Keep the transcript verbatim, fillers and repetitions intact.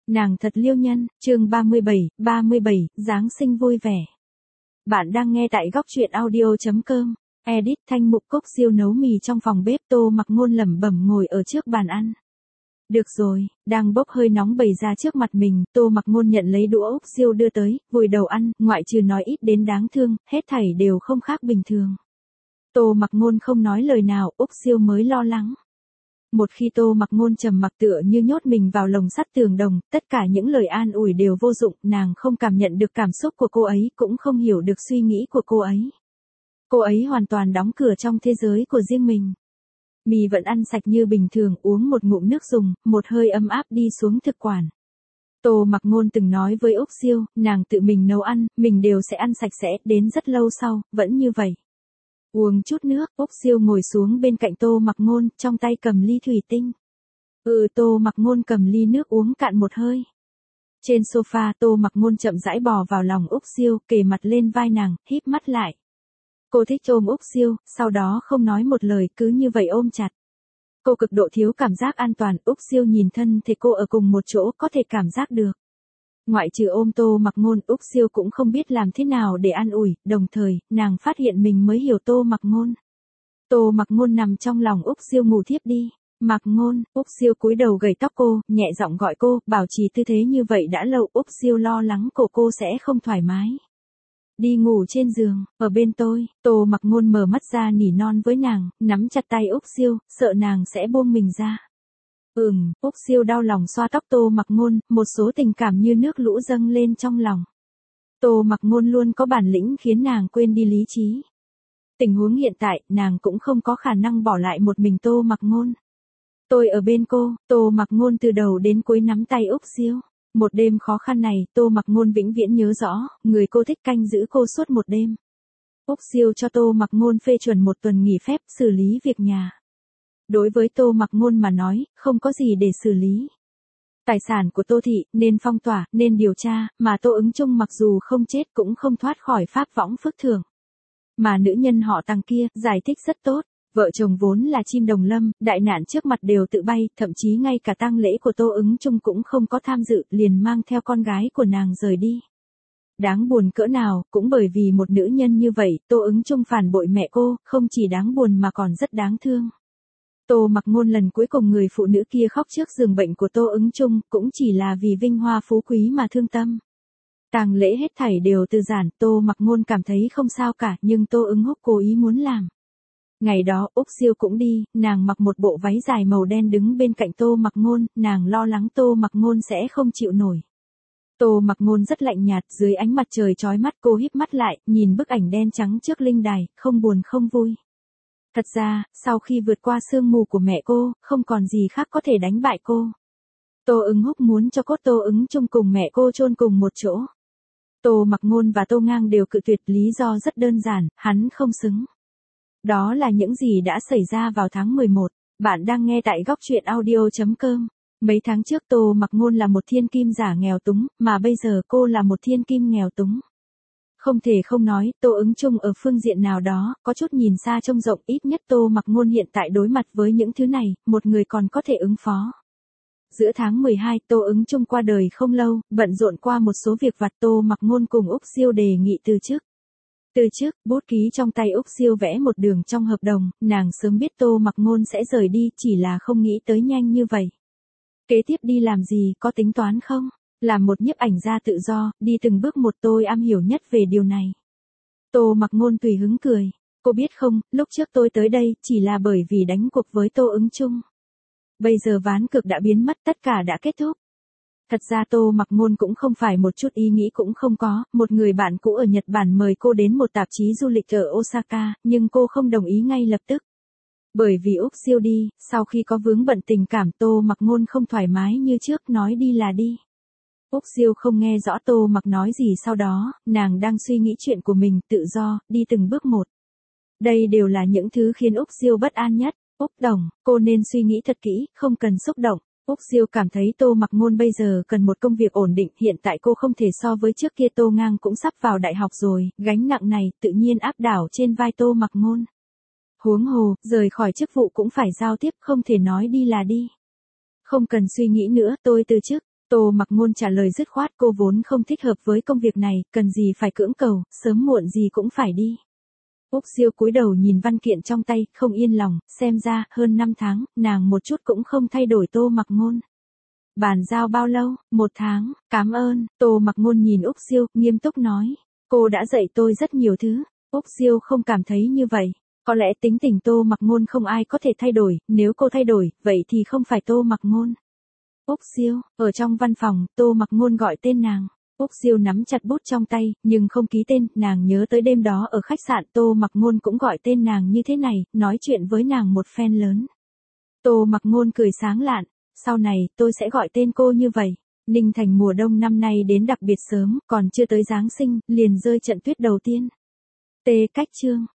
Nàng thật liêu nhân, chương ba mươi bảy, ba mươi bảy, Giáng sinh vui vẻ. Bạn đang nghe tại góc truyện audio chấm com. Edit Thanh Mục Cốc Siêu nấu mì trong phòng bếp. Tô Mặc Ngôn lẩm bẩm ngồi ở trước bàn ăn. Được rồi, đang bốc hơi nóng bày ra trước mặt mình, Tô Mặc Ngôn nhận lấy đũa Úc Siêu đưa tới, vùi đầu ăn, ngoại trừ nói ít đến đáng thương, hết thảy đều không khác bình thường. Tô Mặc Ngôn không nói lời nào, Úc Siêu mới lo lắng. Một khi Tô Mặc Ngôn trầm mặc tựa như nhốt mình vào lồng sắt tường đồng, tất cả những lời an ủi đều vô dụng, nàng không cảm nhận được cảm xúc của cô ấy, cũng không hiểu được suy nghĩ của cô ấy. Cô ấy hoàn toàn đóng cửa trong thế giới của riêng mình. Mì vẫn ăn sạch như bình thường, uống một ngụm nước dùng, một hơi ấm áp đi xuống thực quản. Tô Mặc Ngôn từng nói với Úc Siêu, nàng tự mình nấu ăn, mình đều sẽ ăn sạch sẽ, đến rất lâu sau, vẫn như vậy. Uống chút nước, Úc Siêu ngồi xuống bên cạnh Tô Mặc Ngôn, trong tay cầm ly thủy tinh. Ừ, Tô Mặc Ngôn cầm ly nước uống cạn một hơi. Trên sofa, Tô Mặc Ngôn chậm rãi bò vào lòng Úc Siêu, kề mặt lên vai nàng, híp mắt lại. Cô thích ôm Úc Siêu, sau đó không nói một lời, cứ như vậy ôm chặt. Cô cực độ thiếu cảm giác an toàn, Úc Siêu nhìn thân thể cô ở cùng một chỗ, có thể cảm giác được. Ngoại trừ ôm Tô Mặc Ngôn, Úc Siêu cũng không biết làm thế nào để an ủi, đồng thời, nàng phát hiện mình mới hiểu Tô Mặc Ngôn. Tô Mặc Ngôn nằm trong lòng Úc Siêu ngủ thiếp đi. Mặc Ngôn, Úc Siêu cúi đầu gầy tóc cô, nhẹ giọng gọi cô, bảo trì tư thế như vậy đã lâu, Úc Siêu lo lắng cổ cô sẽ không thoải mái. Đi ngủ trên giường, ở bên tôi. Tô Mặc Ngôn mở mắt ra nỉ non với nàng, nắm chặt tay Úc Siêu, sợ nàng sẽ buông mình ra. Ừm, Úc Siêu đau lòng xoa tóc Tô Mặc Ngôn, một số tình cảm như nước lũ dâng lên trong lòng. Tô Mặc Ngôn luôn có bản lĩnh khiến nàng quên đi lý trí. Tình huống hiện tại, nàng cũng không có khả năng bỏ lại một mình Tô Mặc Ngôn. Tôi ở bên cô. Tô Mặc Ngôn từ đầu đến cuối nắm tay Úc Siêu. Một đêm khó khăn này, Tô Mặc Ngôn vĩnh viễn nhớ rõ, người cô thích canh giữ cô suốt một đêm. Úc Siêu cho Tô Mặc Ngôn phê chuẩn một tuần nghỉ phép xử lý việc nhà. Đối với Tô Mặc Ngôn mà nói, không có gì để xử lý. Tài sản của Tô Thị, nên phong tỏa, nên điều tra, mà Tô Ứng Chung mặc dù không chết cũng không thoát khỏi pháp võng phước thưởng. Mà nữ nhân họ Tằng kia, giải thích rất tốt. Vợ chồng vốn là chim đồng lâm, đại nạn trước mặt đều tự bay, thậm chí ngay cả tang lễ của Tô Ứng Chung cũng không có tham dự, liền mang theo con gái của nàng rời đi. Đáng buồn cỡ nào, cũng bởi vì một nữ nhân như vậy, Tô Ứng Chung phản bội mẹ cô, không chỉ đáng buồn mà còn rất đáng thương. Tô Mặc Ngôn lần cuối cùng người phụ nữ kia khóc trước giường bệnh của Tô Ứng Chung, cũng chỉ là vì vinh hoa phú quý mà thương tâm. Tang lễ hết thảy đều từ giản, Tô Mặc Ngôn cảm thấy không sao cả, nhưng Tô Ứng Húc cố ý muốn làm. Ngày đó, Úc Siêu cũng đi, nàng mặc một bộ váy dài màu đen đứng bên cạnh Tô Mặc Ngôn, nàng lo lắng Tô Mặc Ngôn sẽ không chịu nổi. Tô Mặc Ngôn rất lạnh nhạt, dưới ánh mặt trời chói mắt cô híp mắt lại, nhìn bức ảnh đen trắng trước linh đài, không buồn không vui. Thật ra, sau khi vượt qua sương mù của mẹ cô, không còn gì khác có thể đánh bại cô. Tô Ứng Húc muốn cho cốt Tô Ứng Chung cùng mẹ cô chôn cùng một chỗ. Tô Mặc Ngôn và Tô Ngang đều cự tuyệt, lý do rất đơn giản, hắn không xứng. Đó là những gì đã xảy ra vào tháng mười một. Bạn đang nghe tại góc truyện audio chấm com. Mấy tháng trước Tô Mặc Ngôn là một thiên kim giả nghèo túng, mà bây giờ cô là một thiên kim nghèo túng. Không thể không nói, Tô Ứng Chung ở phương diện nào đó, có chút nhìn xa trông rộng, ít nhất Tô Mặc Ngôn hiện tại đối mặt với những thứ này, một người còn có thể ứng phó. Giữa tháng mười hai, Tô Ứng Chung qua đời không lâu, bận rộn qua một số việc vặt, Tô Mặc Ngôn cùng Úc Siêu đề nghị từ chức. Từ chức, bút ký trong tay Úc Siêu vẽ một đường trong hợp đồng, nàng sớm biết Tô Mặc Ngôn sẽ rời đi, chỉ là không nghĩ tới nhanh như vậy. Kế tiếp đi làm gì, có tính toán không? Làm một nhiếp ảnh gia tự do, đi từng bước một, tôi am hiểu nhất về điều này. Tô Mặc Ngôn tùy hứng cười. Cô biết không, lúc trước tôi tới đây, chỉ là bởi vì đánh cuộc với Tô Ứng Chung. Bây giờ ván cược đã biến mất, tất cả đã kết thúc. Thật ra Tô Mặc Ngôn cũng không phải một chút ý nghĩ cũng không có, một người bạn cũ ở Nhật Bản mời cô đến một tạp chí du lịch ở Osaka, nhưng cô không đồng ý ngay lập tức. Bởi vì Úc Siêu đi, sau khi có vướng bận tình cảm, Tô Mặc Ngôn không thoải mái như trước, nói đi là đi. Úc Siêu không nghe rõ Tô Mặc nói gì sau đó, nàng đang suy nghĩ chuyện của mình, tự do, đi từng bước một. Đây đều là những thứ khiến Úc Siêu bất an nhất. Úc đồng, cô nên suy nghĩ thật kỹ, không cần xúc động. Úc Siêu cảm thấy Tô Mặc Ngôn bây giờ cần một công việc ổn định, hiện tại cô không thể so với trước kia, Tô Ngang cũng sắp vào đại học rồi, gánh nặng này tự nhiên áp đảo trên vai Tô Mặc Ngôn. Huống hồ, rời khỏi chức vụ cũng phải giao tiếp, không thể nói đi là đi. Không cần suy nghĩ nữa, tôi từ chức. Tô Mặc Ngôn trả lời dứt khoát, cô vốn không thích hợp với công việc này, cần gì phải cưỡng cầu, sớm muộn gì cũng phải đi. Úc Siêu cúi đầu nhìn văn kiện trong tay, không yên lòng, xem ra, hơn năm tháng, nàng một chút cũng không thay đổi Tô Mặc Ngôn. Bàn giao bao lâu? Một tháng, cảm ơn, Tô Mặc Ngôn nhìn Úc Siêu, nghiêm túc nói. Cô đã dạy tôi rất nhiều thứ. Úc Siêu không cảm thấy như vậy. Có lẽ tính tình Tô Mặc Ngôn không ai có thể thay đổi, nếu cô thay đổi, vậy thì không phải Tô Mặc Ngôn. Úc Siêu, ở trong văn phòng, Tô Mặc Ngôn gọi tên nàng. Úc Siêu nắm chặt bút trong tay, nhưng không ký tên, nàng nhớ tới đêm đó ở khách sạn Tô Mặc Ngôn cũng gọi tên nàng như thế này, nói chuyện với nàng một phen lớn. Tô Mặc Ngôn cười sáng lạn, sau này, tôi sẽ gọi tên cô như vậy. Ninh Thành mùa đông năm nay đến đặc biệt sớm, còn chưa tới Giáng sinh, liền rơi trận tuyết đầu tiên. Tê cách chương.